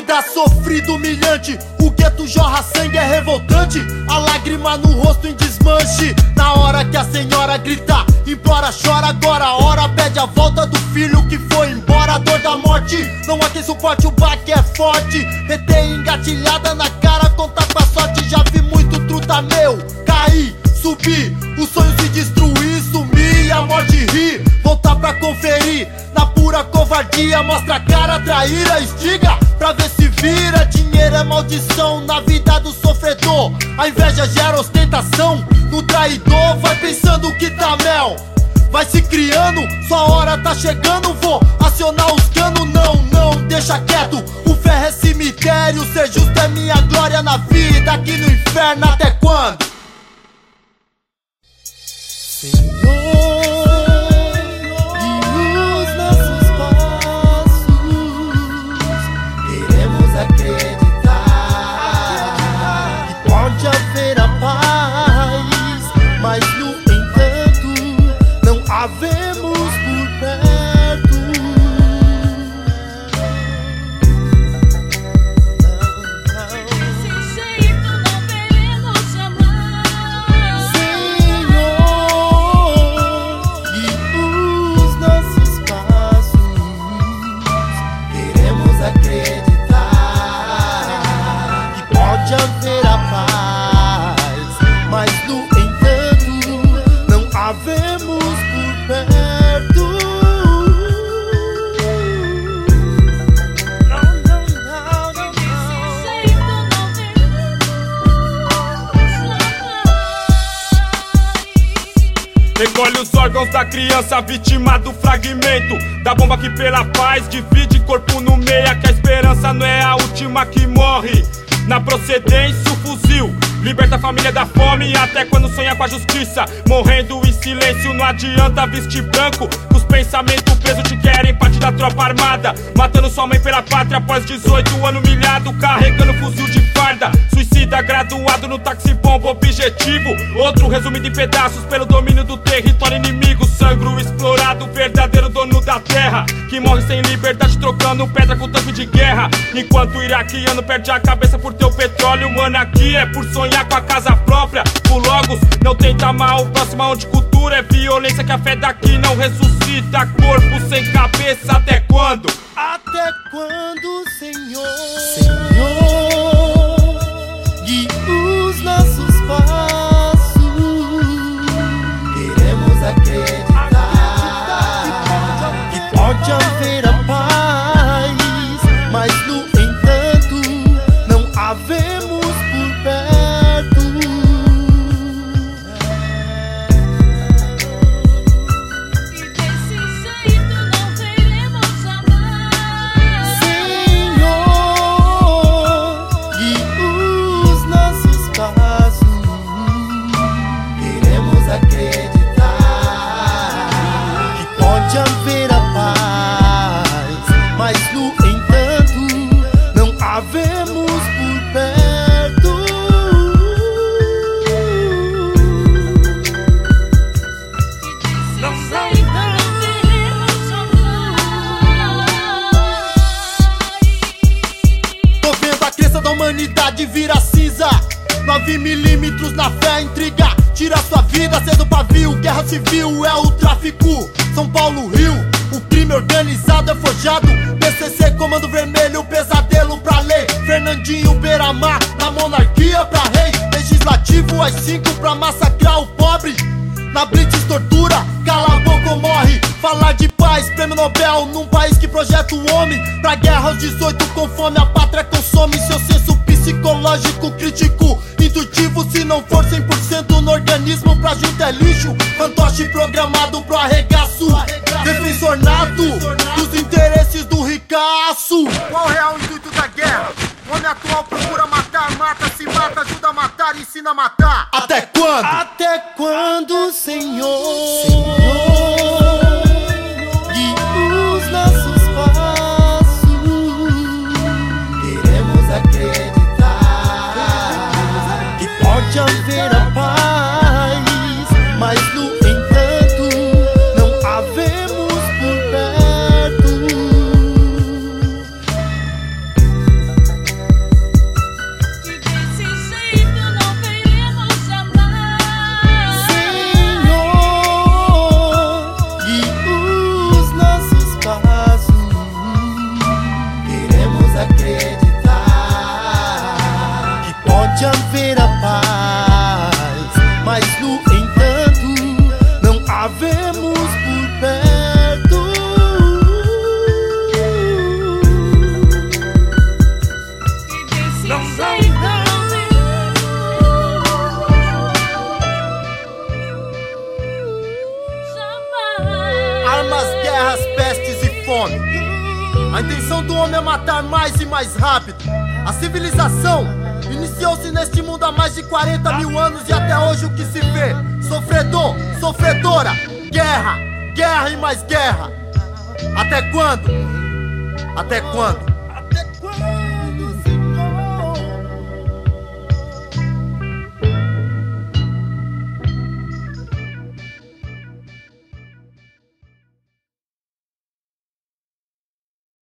Vida sofrida, humilhante, o gueto jorra sangue, é revoltante. A lágrima no rosto em desmanche. Na hora que a senhora grita, implora, chora. Agora a hora pede a volta do filho que foi embora. A dor da morte, não há quem suporte, o baque é forte. Retei engatilhada na cara, contar com a sorte. Já vi muito truta meu cair, subir, o sonho se destruir, sumir, a morte rir. Voltar pra conferir, na pura covardia, mostra a cara, traíra, estiga pra ver se vira. Dinheiro é maldição na vida do sofredor. A inveja gera ostentação no traidor. Vai pensando que tá mel, vai se criando, sua hora tá chegando. Vou acionar os canos, não, não, deixa quieto. O ferro é cemitério, ser justo é minha glória na vida. Aqui no inferno até quando? Senhor, havemos por perto. Desse jeito não veremos jamais. Senhor, guie os nossos passos. Queremos acreditar que pode haver a paz, mas no entanto não havemos perto. Desse jeito não veremos jamais. Recolhe os órgãos da criança vítima do fragmento da bomba que pela paz divide corpo no meia. Que a esperança não é a última que morre. Na procedência o fuzil liberta a família da fome, até quando sonha com a justiça. Morrendo em silêncio, não adianta vestir branco. Os pensamentos presos te querem, parte da tropa armada. Matando sua mãe pela pátria após 18 anos humilhado. Carregando fuzil de farda, suicida graduado no táxi bomba objetivo. Outro resumido em pedaços pelo domínio do território inimigo. Sangro explorado, verdadeiro dono da terra, que morre sem liberdade trocando pedra com tanque de guerra. Enquanto o iraquiano perde a cabeça por teu petróleo. Mano, aqui é por sonhar com a casa própria. O Logos não tenta amar o próximo, onde cultura é violência. Que a fé daqui não ressuscita corpo sem cabeça. Até quando? Até quando, Senhor? Senhor, guie os nossos passos. Queremos acreditar que pode haver a paz, mas no entanto não havemos por perto. E desse jeito não veremos jamais. Senhor, guie os nossos passos. Queremos acreditar que pode haver a paz, mas no entanto não havemos por perto. Desse jeito não veremos jamais. Tô vendo a crença da humanidade virar cinza. 9 milímetros na fé, intriga tira sua vida, cedo pavio. Guerra civil é o tráfico, São Paulo, Rio. O crime organizado é forjado. PCC, Comando Vermelho, pesadelo pra lei. Fernandinho, Beiramar, na monarquia pra rei. Legislativo às 5 pra massacrar o pobre. Na blitz tortura, cala a boca ou morre. Falar de paz, prêmio Nobel num país que projeta o homem pra guerra aos 18 com fome. A pátria consome seu senso psicológico crítico, intuitivo. Se não for 100% no organismo, pra junto é lixo. Fantoche programado pro arregaço. Defensor nato dos interesses do ricaço. Qual é o intuito da guerra? O homem atual procura matar, mata, se mata, ajuda a matar, ensina a matar. Até quando? Até quando, Senhor? Senhor, guie os nossos passos. Queremos acreditar que pode haver a paz, mas no entanto não havemos por perto. de haver a paz, mas no entanto não a vemos por perto. E desse jeito não jamais. Armas, guerras, pestes e fome. A intenção do homem é matar mais e mais rápido. A civilização iniciou-se neste mundo há mais de 40 mil anos e até hoje o que se vê? Sofredor, sofredora, guerra, guerra e mais guerra. Até quando? Até quando?